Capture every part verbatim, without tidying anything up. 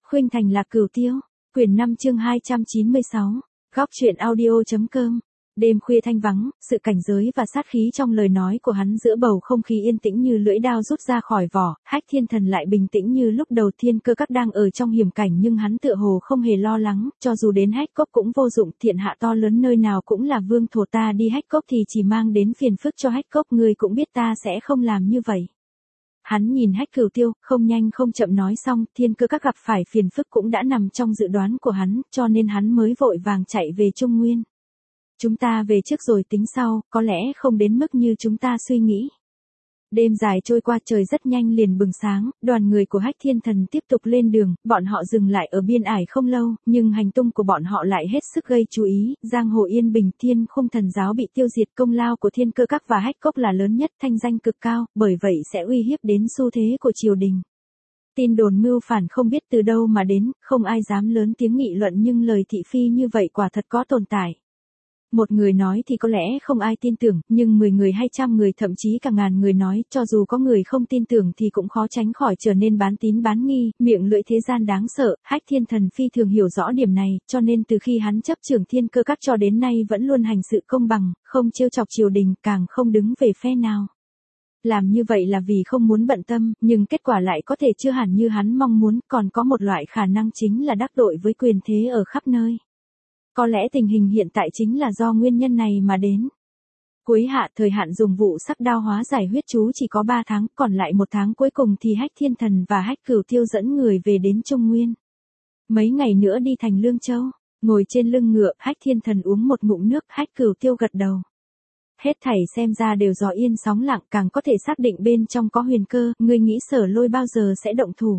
Khuynh Thành Lạc Cửu Tiêu, quyển năm chương hai trăm chín mươi sáu, góc truyện audio.com. Đêm khuya thanh vắng, sự cảnh giới và sát khí trong lời nói của hắn giữa bầu không khí yên tĩnh như lưỡi dao rút ra khỏi vỏ, Hách Thiên Thần lại bình tĩnh như lúc đầu Thiên Cơ Các đang ở trong hiểm cảnh, nhưng hắn tựa hồ không hề lo lắng, cho dù đến Hách Cốc cũng vô dụng, thiên hạ to lớn nơi nào cũng là vương thổ, ta đi Hách Cốc thì chỉ mang đến phiền phức cho Hách Cốc, ngươi cũng biết ta sẽ không làm như vậy. Hắn nhìn Hách Cửu Tiêu, không nhanh không chậm nói xong, Thiên Cơ Các gặp phải phiền phức cũng đã nằm trong dự đoán của hắn, cho nên hắn mới vội vàng chạy về Trung Nguyên. Chúng ta về trước rồi tính sau, có lẽ không đến mức như chúng ta suy nghĩ. Đêm dài trôi qua, trời rất nhanh liền bừng sáng, đoàn người của Hách Thiên Thần tiếp tục lên đường, bọn họ dừng lại ở biên ải không lâu, nhưng hành tung của bọn họ lại hết sức gây chú ý, giang hồ yên bình, Thiên Khung Thần giáo bị tiêu diệt, công lao của Thiên Cơ Các và Hách Cốc là lớn nhất, thanh danh cực cao, bởi vậy sẽ uy hiếp đến xu thế của triều đình. Tin đồn mưu phản không biết từ đâu mà đến, không ai dám lớn tiếng nghị luận, nhưng lời thị phi như vậy quả thật có tồn tại. Một người nói thì có lẽ không ai tin tưởng, nhưng mười người hay trăm người thậm chí cả ngàn người nói, cho dù có người không tin tưởng thì cũng khó tránh khỏi trở nên bán tín bán nghi, miệng lưỡi thế gian đáng sợ. Hách Thiên Thần phi thường hiểu rõ điểm này, cho nên từ khi hắn chấp trưởng Thiên Cơ Các cho đến nay vẫn luôn hành sự công bằng, không trêu chọc triều đình, càng không đứng về phe nào. Làm như vậy là vì không muốn bận tâm, nhưng kết quả lại có thể chưa hẳn như hắn mong muốn, còn có một loại khả năng chính là đắc tội với quyền thế ở khắp nơi. Có lẽ tình hình hiện tại chính là do nguyên nhân này mà đến. Cuối hạ, thời hạn dùng vụ sắc đao hóa giải huyết chú chỉ có ba tháng, còn lại một tháng cuối cùng thì Hách Thiên Thần và Hách Cửu Tiêu dẫn người về đến Trung Nguyên. Mấy ngày nữa đi thành Lương Châu, ngồi trên lưng ngựa, Hách Thiên Thần uống một ngụm nước, Hách Cửu Tiêu gật đầu. Hết thảy xem ra đều gió yên sóng lặng, càng có thể xác định bên trong có huyền cơ, ngươi nghĩ Sở Lôi bao giờ sẽ động thủ?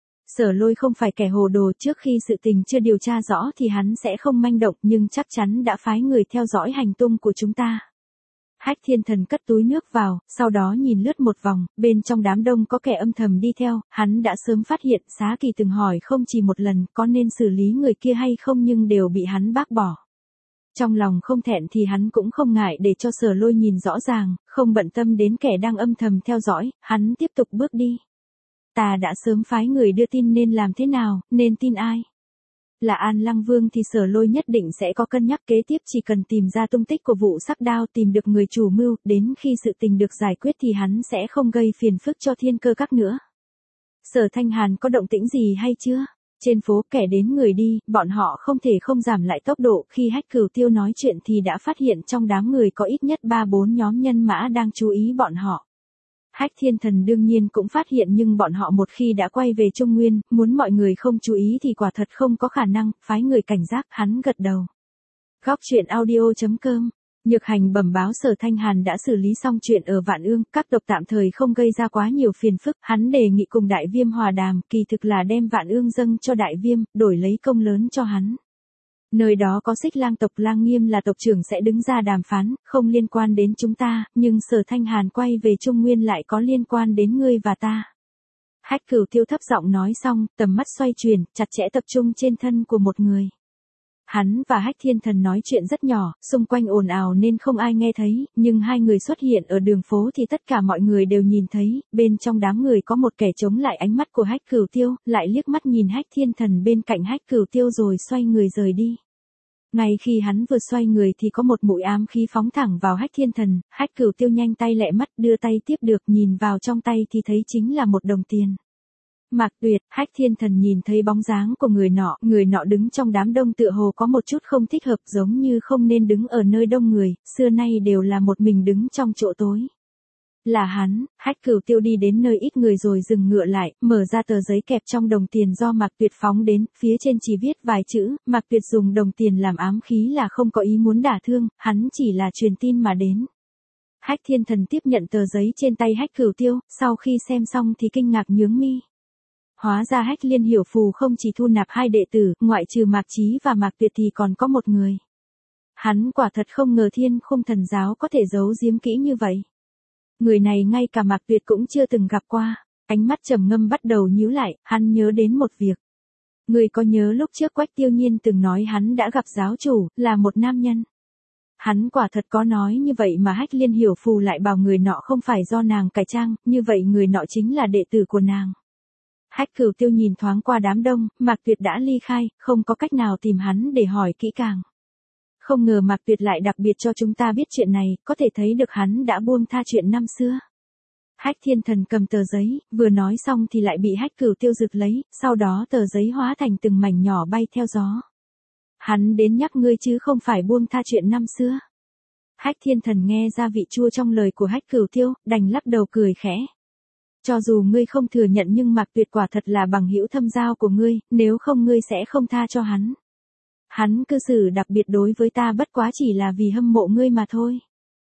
Sở Lôi không phải kẻ hồ đồ, trước khi sự tình chưa điều tra rõ thì hắn sẽ không manh động, nhưng chắc chắn đã phái người theo dõi hành tung của chúng ta. Hách Thiên Thần cất túi nước vào, sau đó nhìn lướt một vòng, bên trong đám đông có kẻ âm thầm đi theo, hắn đã sớm phát hiện, Xá Kỳ từng hỏi không chỉ một lần có nên xử lý người kia hay không, nhưng đều bị hắn bác bỏ. Trong lòng không thẹn thì hắn cũng không ngại để cho Sở Lôi nhìn rõ ràng, không bận tâm đến kẻ đang âm thầm theo dõi, hắn tiếp tục bước đi. Ta đã sớm phái người đưa tin, nên làm thế nào, nên tin ai? Là An Lăng Vương thì Sở Lôi nhất định sẽ có cân nhắc, kế tiếp chỉ cần tìm ra tung tích của vụ sắc đao, tìm được người chủ mưu, đến khi sự tình được giải quyết thì hắn sẽ không gây phiền phức cho Thiên Cơ Các nữa. Sở Thanh Hàn có động tĩnh gì hay chưa? Trên phố kẻ đến người đi, bọn họ không thể không giảm lại tốc độ, khi Hách Cửu Tiêu nói chuyện thì đã phát hiện trong đám người có ít nhất ba bốn nhóm nhân mã đang chú ý bọn họ. Hách Thiên Thần đương nhiên cũng phát hiện, nhưng bọn họ một khi đã quay về Trung Nguyên, muốn mọi người không chú ý thì quả thật không có khả năng, phái người cảnh giác, hắn gật đầu. Góc truyện audio.com. Nhược Hành bẩm báo Sở Thanh Hàn đã xử lý xong chuyện ở Vạn Ương, các tộc tạm thời không gây ra quá nhiều phiền phức, hắn đề nghị cùng Đại Viêm hòa đàm, kỳ thực là đem Vạn Ương dâng cho Đại Viêm, đổi lấy công lớn cho hắn. Nơi đó có Xích Lang tộc, Lang Nghiêm là tộc trưởng sẽ đứng ra đàm phán, không liên quan đến chúng ta, nhưng Sở Thanh Hàn quay về Trung Nguyên lại có liên quan đến ngươi và ta. Hách Cửu Tiêu thấp giọng nói xong, tầm mắt xoay chuyển, chặt chẽ tập trung trên thân của một người. Hắn và Hách Thiên Thần nói chuyện rất nhỏ, xung quanh ồn ào nên không ai nghe thấy, nhưng hai người xuất hiện ở đường phố thì tất cả mọi người đều nhìn thấy, bên trong đám người có một kẻ chống lại ánh mắt của Hách Cửu Tiêu, lại liếc mắt nhìn Hách Thiên Thần bên cạnh Hách Cửu Tiêu rồi xoay người rời đi. Ngay khi hắn vừa xoay người thì có một mũi ám khí phóng thẳng vào Hách Thiên Thần, Hách Cửu Tiêu nhanh tay lẹ mắt đưa tay tiếp được, nhìn vào trong tay thì thấy chính là một đồng tiền. Mạc Tuyệt. Hách Thiên Thần nhìn thấy bóng dáng của người nọ, người nọ đứng trong đám đông tựa hồ có một chút không thích hợp, giống như không nên đứng ở nơi đông người, xưa nay đều là một mình đứng trong chỗ tối. Là hắn. Hách Cửu Tiêu đi đến nơi ít người rồi dừng ngựa lại, mở ra tờ giấy kẹp trong đồng tiền do Mạc Tuyệt phóng đến, phía trên chỉ viết vài chữ, Mạc Tuyệt dùng đồng tiền làm ám khí là không có ý muốn đả thương, hắn chỉ là truyền tin mà đến. Hách Thiên Thần tiếp nhận tờ giấy trên tay Hách Cửu Tiêu, sau khi xem xong thì kinh ngạc nhướng mi. Hóa ra Hách Liên Hiểu Phù không chỉ thu nạp hai đệ tử, ngoại trừ Mạc Chí và Mạc Tuyệt thì còn có một người. Hắn quả thật không ngờ Thiên Khung Thần giáo có thể giấu giếm kỹ như vậy. Người này ngay cả Mạc Tuyệt cũng chưa từng gặp qua, ánh mắt trầm ngâm bắt đầu nhíu lại, hắn nhớ đến một việc. Người có nhớ lúc trước Quách Tiêu Nhiên từng nói hắn đã gặp giáo chủ, là một nam nhân. Hắn quả thật có nói như vậy mà Hách Liên Hiểu Phù lại bảo người nọ không phải do nàng cải trang, như vậy người nọ chính là đệ tử của nàng. Hách Cửu Tiêu nhìn thoáng qua đám đông, Mạc Tuyệt đã ly khai, không có cách nào tìm hắn để hỏi kỹ càng. Không ngờ Mạc Tuyệt lại đặc biệt cho chúng ta biết chuyện này, có thể thấy được hắn đã buông tha chuyện năm xưa. Hách Thiên Thần cầm tờ giấy, vừa nói xong thì lại bị Hách Cửu Tiêu giật lấy, sau đó tờ giấy hóa thành từng mảnh nhỏ bay theo gió. Hắn đến nhắc ngươi chứ không phải buông tha chuyện năm xưa. Hách Thiên Thần nghe ra vị chua trong lời của Hách Cửu Tiêu, đành lắc đầu cười khẽ. Cho dù ngươi không thừa nhận nhưng Mạc Tuyệt quả thật là bằng hữu thâm giao của ngươi, nếu không ngươi sẽ không tha cho hắn. Hắn cư xử đặc biệt đối với ta bất quá chỉ là vì hâm mộ ngươi mà thôi.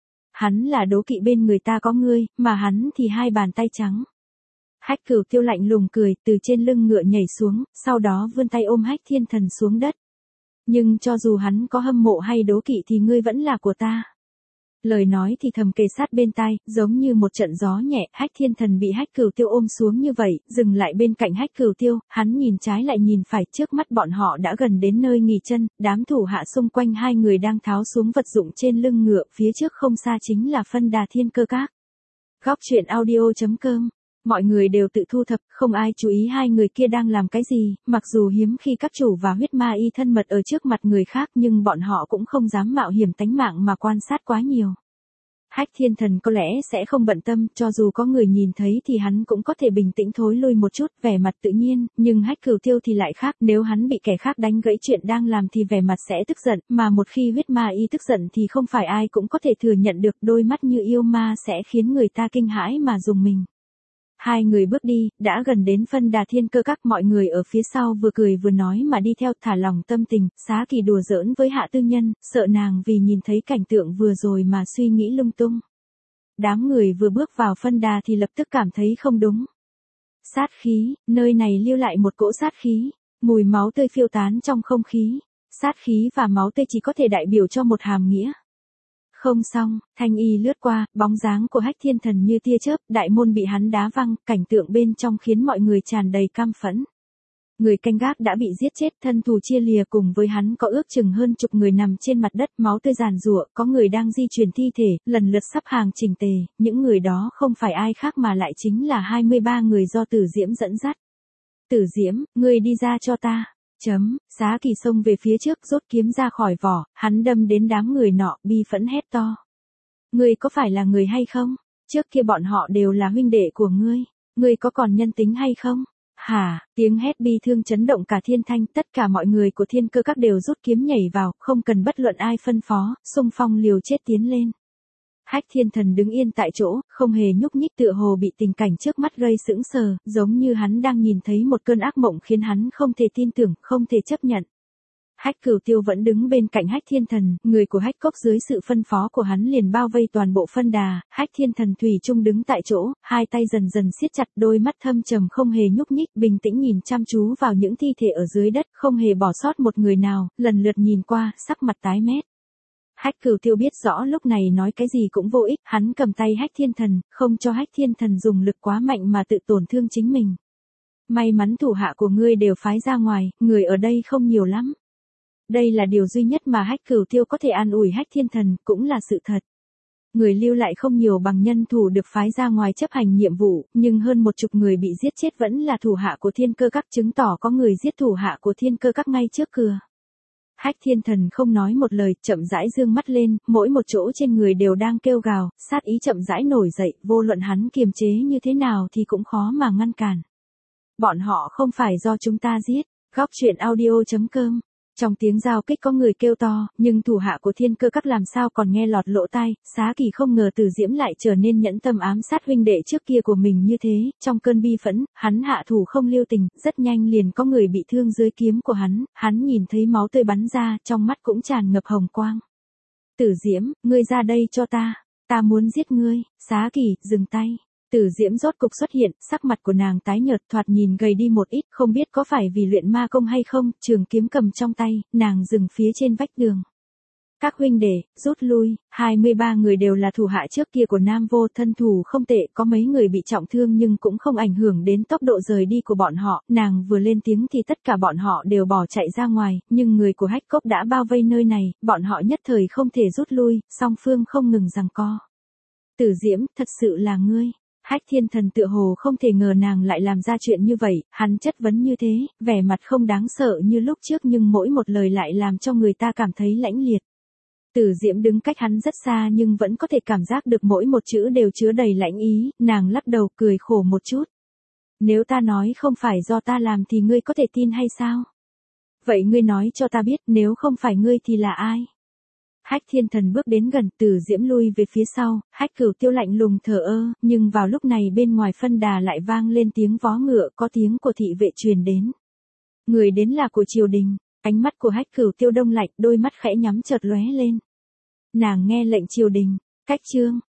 Hắn là đố kỵ bên người ta có ngươi, mà hắn thì hai bàn tay trắng. Hách Cửu Tiêu lạnh lùng cười, từ trên lưng ngựa nhảy xuống, sau đó vươn tay ôm Hách Thiên Thần xuống đất. Nhưng cho dù hắn có hâm mộ hay đố kỵ thì ngươi vẫn là của ta. Lời nói thì thầm kề sát bên tai, giống như một trận gió nhẹ. Hách Thiên Thần bị Hách Cửu Tiêu ôm xuống như vậy, dừng lại bên cạnh Hách Cửu Tiêu, hắn nhìn trái lại nhìn phải, trước mắt bọn họ đã gần đến nơi nghỉ chân, đám thủ hạ xung quanh hai người đang tháo xuống vật dụng trên lưng ngựa, phía trước không xa chính là phân đà Thiên Cơ Các. Góc truyện audio chấm com. Mọi người đều tự thu thập, không ai chú ý hai người kia đang làm cái gì, mặc dù hiếm khi các chủ và huyết ma y thân mật ở trước mặt người khác nhưng bọn họ cũng không dám mạo hiểm tánh mạng mà quan sát quá nhiều. Hách Thiên Thần có lẽ sẽ không bận tâm, cho dù có người nhìn thấy thì hắn cũng có thể bình tĩnh thối lui một chút, vẻ mặt tự nhiên, nhưng Hách Cửu Tiêu thì lại khác, nếu hắn bị kẻ khác đánh gãy chuyện đang làm thì vẻ mặt sẽ tức giận, mà một khi huyết ma y tức giận thì không phải ai cũng có thể thừa nhận được, đôi mắt như yêu ma sẽ khiến người ta kinh hãi mà rùng mình. Hai người bước đi, đã gần đến phân đà Thiên Cơ Các, mọi người ở phía sau vừa cười vừa nói mà đi theo, thả lòng tâm tình. Xá Kỳ đùa giỡn với Hạ Tư Nhân, sợ nàng vì nhìn thấy cảnh tượng vừa rồi mà suy nghĩ lung tung. Đám người vừa bước vào phân đà thì lập tức cảm thấy không đúng. Sát khí, nơi này lưu lại một cỗ sát khí, mùi máu tươi phiêu tán trong không khí. Sát khí và máu tươi chỉ có thể đại biểu cho một hàm nghĩa. Không xong, thanh y lướt qua, bóng dáng của Hách Thiên Thần như tia chớp, đại môn bị hắn đá văng, cảnh tượng bên trong khiến mọi người tràn đầy căm phẫn. Người canh gác đã bị giết chết, thân thù chia lìa, cùng với hắn có ước chừng hơn chục người nằm trên mặt đất, máu tươi giàn giụa, có người đang di chuyển thi thể, lần lượt sắp hàng chỉnh tề, những người đó không phải ai khác mà lại chính là hai mươi ba người do Tử Diễm dẫn dắt. Tử Diễm, ngươi đi ra cho ta. Chấm, Xá Kỳ xông về phía trước, rút kiếm ra khỏi vỏ, hắn đâm đến đám người nọ, bi phẫn hét to. Ngươi có phải là người hay không? Trước kia bọn họ đều là huynh đệ của ngươi, ngươi có còn nhân tính hay không? Hả, tiếng hét bi thương chấn động cả thiên thanh, tất cả mọi người của Thiên Cơ Các đều rút kiếm nhảy vào, không cần bất luận ai phân phó, xung phong liều chết tiến lên. Hách Thiên Thần đứng yên tại chỗ, không hề nhúc nhích, tựa hồ bị tình cảnh trước mắt gây sững sờ, giống như hắn đang nhìn thấy một cơn ác mộng khiến hắn không thể tin tưởng, không thể chấp nhận. Hách Cửu Tiêu vẫn đứng bên cạnh Hách Thiên Thần, người của Hách Cốc dưới sự phân phó của hắn liền bao vây toàn bộ phân đà. Hách Thiên Thần thủy chung đứng tại chỗ, hai tay dần dần siết chặt, đôi mắt thâm trầm không hề nhúc nhích, bình tĩnh nhìn chăm chú vào những thi thể ở dưới đất, không hề bỏ sót một người nào, lần lượt nhìn qua, sắc mặt tái mét. Hách Cửu Tiêu biết rõ lúc này nói cái gì cũng vô ích, hắn cầm tay Hách Thiên Thần, không cho Hách Thiên Thần dùng lực quá mạnh mà tự tổn thương chính mình. May mắn thủ hạ của ngươi đều phái ra ngoài, người ở đây không nhiều lắm. Đây là điều duy nhất mà Hách Cửu Tiêu có thể an ủi Hách Thiên Thần, cũng là sự thật. Người lưu lại không nhiều bằng nhân thủ được phái ra ngoài chấp hành nhiệm vụ, nhưng hơn một chục người bị giết chết vẫn là thủ hạ của Thiên Cơ Các, chứng tỏ có người giết thủ hạ của Thiên Cơ Các ngay trước cửa. Hách Thiên Thần không nói một lời, chậm rãi dương mắt lên, mỗi một chỗ trên người đều đang kêu gào, sát ý chậm rãi nổi dậy, vô luận hắn kiềm chế như thế nào thì cũng khó mà ngăn cản. Bọn họ không phải do chúng ta giết. Góc truyện audio chấm com. Trong tiếng giao kích có người kêu to, nhưng thủ hạ của Thiên Cơ Các làm sao còn nghe lọt lỗ tai. Xá Kỳ không ngờ Tử Diễm lại trở nên nhẫn tâm ám sát huynh đệ trước kia của mình như thế, trong cơn bi phẫn, hắn hạ thủ không lưu tình, rất nhanh liền có người bị thương dưới kiếm của hắn, hắn nhìn thấy máu tươi bắn ra, trong mắt cũng tràn ngập hồng quang. Tử Diễm, ngươi ra đây cho ta, ta muốn giết ngươi. Xá Kỳ, dừng tay. Tử Diễm rốt cục xuất hiện, sắc mặt của nàng tái nhợt, thoạt nhìn gầy đi một ít, không biết có phải vì luyện ma công hay không, trường kiếm cầm trong tay, nàng dừng phía trên vách tường. Các huynh đệ, rút lui, hai mươi ba người đều là thủ hạ trước kia của Nam Vô, thân thủ không tệ, có mấy người bị trọng thương nhưng cũng không ảnh hưởng đến tốc độ rời đi của bọn họ, nàng vừa lên tiếng thì tất cả bọn họ đều bỏ chạy ra ngoài, nhưng người của Hách Cốc đã bao vây nơi này, bọn họ nhất thời không thể rút lui, song phương không ngừng giằng co. Tử Diễm, thật sự là ngươi. Hách Thiên Thần tựa hồ không thể ngờ nàng lại làm ra chuyện như vậy, hắn chất vấn như thế, vẻ mặt không đáng sợ như lúc trước nhưng mỗi một lời lại làm cho người ta cảm thấy lãnh liệt. Tử Diễm đứng cách hắn rất xa nhưng vẫn có thể cảm giác được mỗi một chữ đều chứa đầy lãnh ý, nàng lắc đầu cười khổ một chút. Nếu ta nói không phải do ta làm thì ngươi có thể tin hay sao? Vậy ngươi nói cho ta biết nếu không phải ngươi thì là ai? Hách Thiên Thần bước đến gần, Tử Diễm lui về phía sau, Hách Cửu Tiêu lạnh lùng thờ ơ, nhưng vào lúc này bên ngoài phân đà lại vang lên tiếng vó ngựa, có tiếng của thị vệ truyền đến. Người đến là của triều đình, ánh mắt của Hách Cửu Tiêu đông lạnh, đôi mắt khẽ nhắm chợt lóe lên. Nàng nghe lệnh triều đình, cách chương,